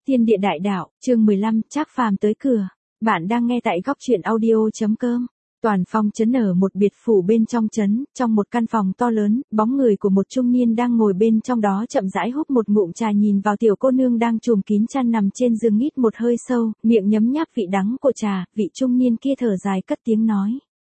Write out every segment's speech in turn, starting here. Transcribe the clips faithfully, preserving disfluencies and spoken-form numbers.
Thiên địa đại đạo, chương mười lăm, Trác Phàm tới cửa. Bạn đang nghe tại góc truyện audio.com. Toàn Phong trấn ở một biệt phủ bên trong trấn, trong một căn phòng to lớn, bóng người của một trung niên đang ngồi bên trong đó chậm rãi hút một ngụm trà, nhìn vào tiểu cô nương đang trùm kín chăn nằm trên giường hít một hơi sâu, miệng nhấm nháp vị đắng của trà, vị trung niên kia thở dài cất tiếng nói.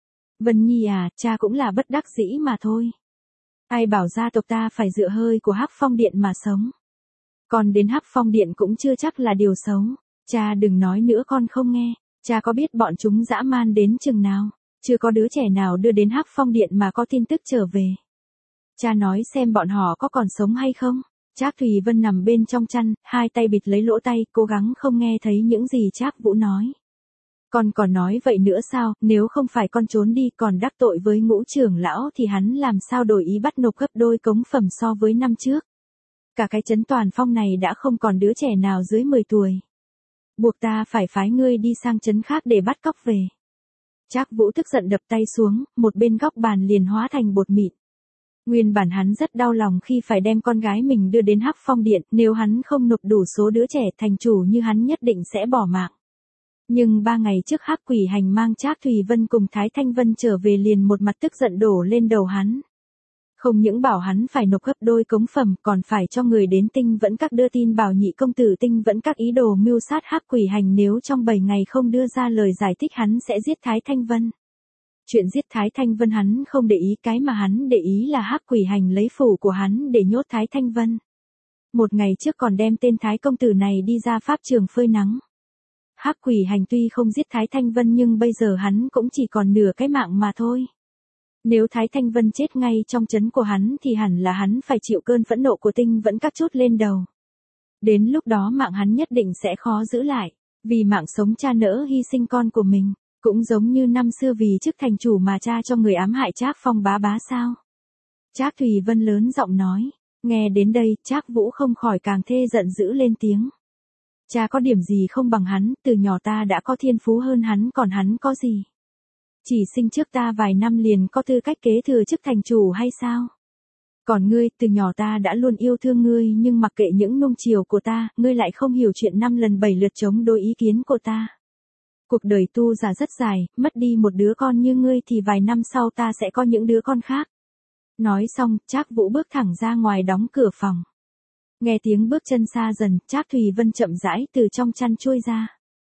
Vân Nhi à, cha cũng là bất đắc dĩ mà thôi. Ai bảo gia tộc ta phải dựa hơi của Hắc Phong Điện mà sống. Còn đến Hắc Phong Điện cũng chưa chắc là điều xấu. Cha đừng nói nữa, con không nghe. Cha có biết bọn chúng dã man đến chừng nào? Chưa có đứa trẻ nào đưa đến Hắc Phong Điện mà có tin tức trở về. Cha nói xem bọn họ có còn sống hay không? Trác Thùy Vân nằm bên trong chăn, hai tay bịt lấy lỗ tai, cố gắng không nghe thấy những gì Trác Vũ nói. Con còn nói vậy nữa sao? Nếu không phải con trốn đi còn đắc tội với Ngũ trưởng lão thì hắn làm sao đổi ý bắt nộp gấp đôi cống phẩm so với năm trước? Cả cái trấn Toàn Phong này đã không còn đứa trẻ nào dưới mười tuổi. Buộc ta phải phái ngươi đi sang trấn khác để bắt cóc về. Trác Vũ tức giận đập tay xuống, một bên góc bàn liền hóa thành bột mịn. Nguyên bản hắn rất đau lòng khi phải đem con gái mình đưa đến Hắc Phong Điện, nếu hắn không nộp đủ số đứa trẻ thành chủ như hắn nhất định sẽ bỏ mạng. Nhưng ba ngày trước Hắc Quỷ Hành mang Trác Thùy Vân cùng Thái Thanh Vân trở về liền một mặt tức giận đổ lên đầu hắn. Không những bảo hắn phải nộp gấp đôi cống phẩm, còn phải cho người đến Tinh Vẫn Các đưa tin bảo nhị công tử Tinh Vẫn Các ý đồ mưu sát Hắc Quỷ Hành, nếu trong bảy ngày không đưa ra lời giải thích hắn sẽ giết Thái Thanh Vân. Chuyện giết Thái Thanh Vân hắn không để ý, cái mà hắn để ý là Hắc Quỷ Hành lấy phủ của hắn để nhốt Thái Thanh Vân. Một ngày trước còn đem tên Thái công tử này đi ra pháp trường phơi nắng. Hắc Quỷ Hành tuy không giết Thái Thanh Vân nhưng bây giờ hắn cũng chỉ còn nửa cái mạng mà thôi. Nếu Thái Thanh Vân chết ngay trong trấn của hắn thì hẳn là hắn phải chịu cơn phẫn nộ của Tinh Vẫn Các chút lên đầu. Đến lúc đó mạng hắn nhất định sẽ khó giữ lại, vì mạng sống cha nỡ hy sinh con của mình, cũng giống như năm xưa vì chức thành chủ mà cha cho người ám hại Trác Phong bá bá sao. Trác Thùy Vân lớn giọng nói, nghe đến đây Trác Vũ không khỏi càng thê giận dữ lên tiếng. Cha có điểm gì không bằng hắn, từ nhỏ ta đã có thiên phú hơn hắn, còn hắn có gì? Chỉ sinh trước ta vài năm liền có tư cách kế thừa chức thành chủ hay sao? Còn ngươi, từ nhỏ ta đã luôn yêu thương ngươi nhưng mặc kệ những nuông chiều của ta, ngươi lại không hiểu chuyện năm lần bảy lượt chống đối ý kiến của ta. Cuộc đời tu giả rất dài, mất đi một đứa con như ngươi thì vài năm sau ta sẽ có những đứa con khác. Nói xong, Trác Vũ bước thẳng ra ngoài đóng cửa phòng. Nghe tiếng bước chân xa dần, Trác Thùy Vân chậm rãi từ trong chăn chui ra.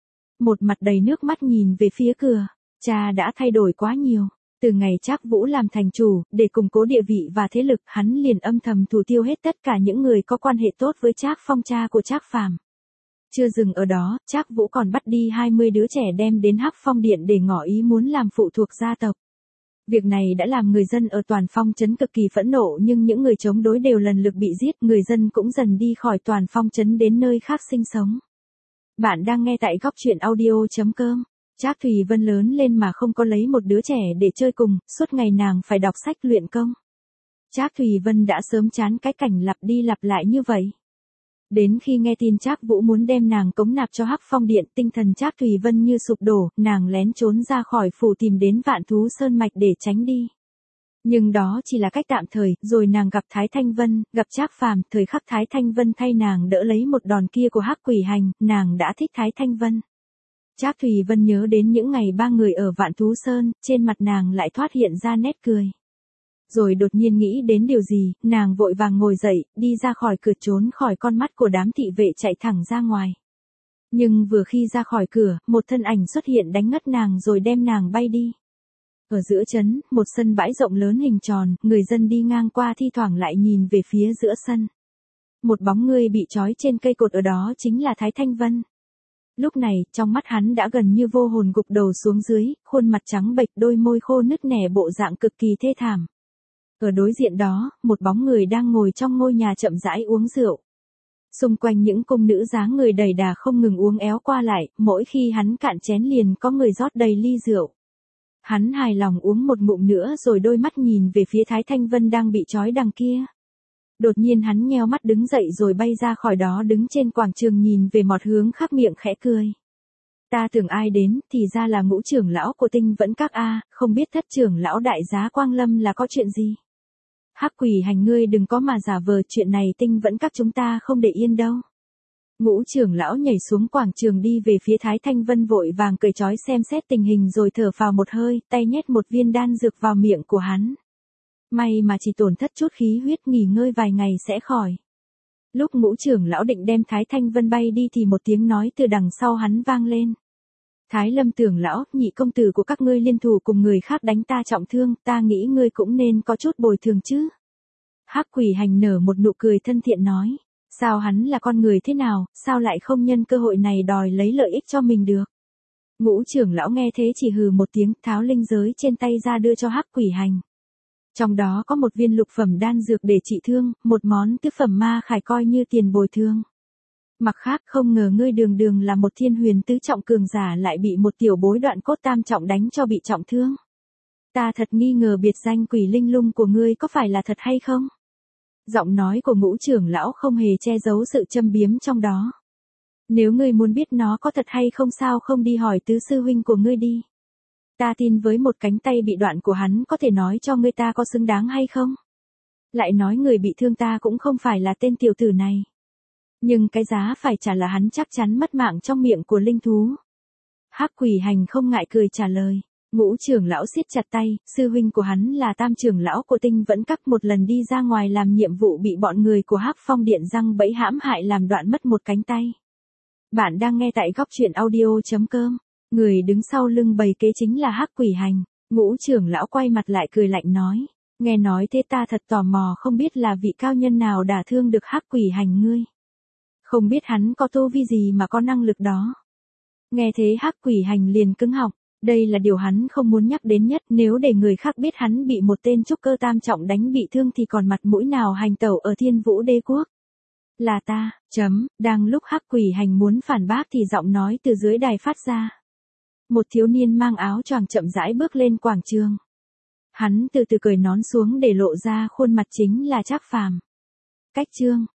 Một mặt đầy nước mắt nhìn về phía cửa. Cha đã thay đổi quá nhiều. Từ ngày Trác Vũ làm thành chủ, để củng cố địa vị và thế lực, hắn liền âm thầm thủ tiêu hết tất cả những người có quan hệ tốt với Trác Phong cha của Trác Phàm. Chưa dừng ở đó, Trác Vũ còn bắt đi hai mươi đứa trẻ đem đến Hắc Phong Điện để ngỏ ý muốn làm phụ thuộc gia tộc. Việc này đã làm người dân ở Toàn Phong trấn cực kỳ phẫn nộ, nhưng những người chống đối đều lần lượt bị giết, người dân cũng dần đi khỏi Toàn Phong trấn đến nơi khác sinh sống. Bạn đang nghe tại góc truyện audio.com. Trác Thùy Vân lớn lên mà không có lấy một đứa trẻ để chơi cùng, suốt ngày nàng phải đọc sách luyện công. Trác Thùy Vân đã sớm chán cái cảnh lặp đi lặp lại như vậy. Đến khi nghe tin Trác Vũ muốn đem nàng cống nạp cho Hắc Phong Điện, tinh thần Trác Thùy Vân như sụp đổ, nàng lén trốn ra khỏi phủ tìm đến Vạn Thú Sơn Mạch để tránh đi. Nhưng đó chỉ là cách tạm thời, rồi nàng gặp Thái Thanh Vân, gặp Trác Phàm, thời khắc Thái Thanh Vân thay nàng đỡ lấy một đòn kia của Hắc Quỷ Hành, nàng đã thích Thái Thanh Vân. Trác Thùy Vân nhớ đến những ngày ba người ở Vạn Thú Sơn, trên mặt nàng lại thoát hiện ra nét cười. Rồi đột nhiên nghĩ đến điều gì, nàng vội vàng ngồi dậy, đi ra khỏi cửa trốn khỏi con mắt của đám thị vệ chạy thẳng ra ngoài. Nhưng vừa khi ra khỏi cửa, một thân ảnh xuất hiện đánh ngất nàng rồi đem nàng bay đi. Ở giữa trấn, một sân bãi rộng lớn hình tròn, người dân đi ngang qua thi thoảng lại nhìn về phía giữa sân. Một bóng người bị trói trên cây cột ở đó chính là Thái Thanh Vân. Lúc này, trong mắt hắn đã gần như vô hồn gục đầu xuống dưới, khuôn mặt trắng bệch, đôi môi khô nứt nẻ, bộ dạng cực kỳ thê thảm. Ở đối diện đó, một bóng người đang ngồi trong ngôi nhà chậm rãi uống rượu. Xung quanh những cung nữ dáng người đầy đà không ngừng uống éo qua lại, mỗi khi hắn cạn chén liền có người rót đầy ly rượu. Hắn hài lòng uống một ngụm nữa rồi đôi mắt nhìn về phía Thái Thanh Vân đang bị trói đằng kia. Đột nhiên hắn nheo mắt đứng dậy rồi bay ra khỏi đó, đứng trên quảng trường nhìn về một hướng khác, miệng khẽ cười. Ta tưởng ai đến, thì ra là Ngũ trưởng lão của Tinh Vẫn Các a, không biết thất trưởng lão đại giá Quang Lâm là có chuyện gì? Hắc Quỷ Hành, ngươi đừng có mà giả vờ, chuyện này Tinh Vẫn Các chúng ta không để yên đâu. Ngũ trưởng lão nhảy xuống quảng trường đi về phía Thái Thanh Vân vội vàng cởi trói xem xét tình hình rồi thở phào một hơi, tay nhét một viên đan dược vào miệng của hắn. May mà chỉ tổn thất chút khí huyết, nghỉ ngơi vài ngày sẽ khỏi. Lúc ngũ trưởng lão định đem Thái Thanh Vân bay đi thì một tiếng nói từ đằng sau hắn vang lên. Thái Lâm trưởng lão, nhị công tử của các ngươi liên thủ cùng người khác đánh ta trọng thương, ta nghĩ ngươi cũng nên có chút bồi thường chứ. Hắc Quỷ Hành nở một nụ cười thân thiện nói. Sao hắn là con người thế nào, sao lại không nhân cơ hội này đòi lấy lợi ích cho mình được. Ngũ trưởng lão nghe thế chỉ hừ một tiếng, tháo linh giới trên tay ra đưa cho Hắc Quỷ Hành. Trong đó có một viên lục phẩm đan dược để trị thương, một món tứ phẩm ma khải coi như tiền bồi thương. Mặt khác, không ngờ ngươi đường đường là một thiên huyền tứ trọng cường giả lại bị một tiểu bối đoạn cốt tam trọng đánh cho bị trọng thương. Ta thật nghi ngờ biệt danh Quỷ Linh Lung của ngươi có phải là thật hay không? Giọng nói của ngũ trưởng lão không hề che giấu sự châm biếm trong đó. Nếu ngươi muốn biết nó có thật hay không sao không đi hỏi tứ sư huynh của ngươi đi. Ta tin với một cánh tay bị đoạn của hắn có thể nói cho ngươi ta có xứng đáng hay không. Lại nói người bị thương ta cũng không phải là tên tiểu tử này. Nhưng cái giá phải trả là hắn chắc chắn mất mạng trong miệng của linh thú. Hắc Quỷ Hành không ngại cười trả lời. Ngũ trưởng lão siết chặt tay, sư huynh của hắn là tam trưởng lão của Tinh Vẫn Các, một lần đi ra ngoài làm nhiệm vụ bị bọn người của Hắc Phong Điện răng bẫy hãm hại làm đoạn mất một cánh tay. Bạn đang nghe tại góc truyện audio chấm com. Người đứng sau lưng bày kế chính là Hắc Quỷ Hành. Ngũ trưởng lão quay mặt lại cười lạnh nói. Nghe nói thế ta thật tò mò, không biết là vị cao nhân nào đả thương được Hắc Quỷ Hành ngươi. Không biết hắn có tu vi gì mà có năng lực đó. Nghe thế Hắc Quỷ Hành liền cứng họng. Đây là điều hắn không muốn nhắc đến nhất, nếu để người khác biết hắn bị một tên trúc cơ tam trọng đánh bị thương thì còn mặt mũi nào hành tẩu ở Thiên Vũ Đế Quốc. Là ta, chấm, đang lúc Hắc Quỷ Hành muốn phản bác thì giọng nói từ dưới đài phát ra. Một thiếu niên mang áo choàng chậm rãi bước lên quảng trường. Hắn từ từ cởi nón xuống để lộ ra khuôn mặt chính là Trác Phàm. Cách chương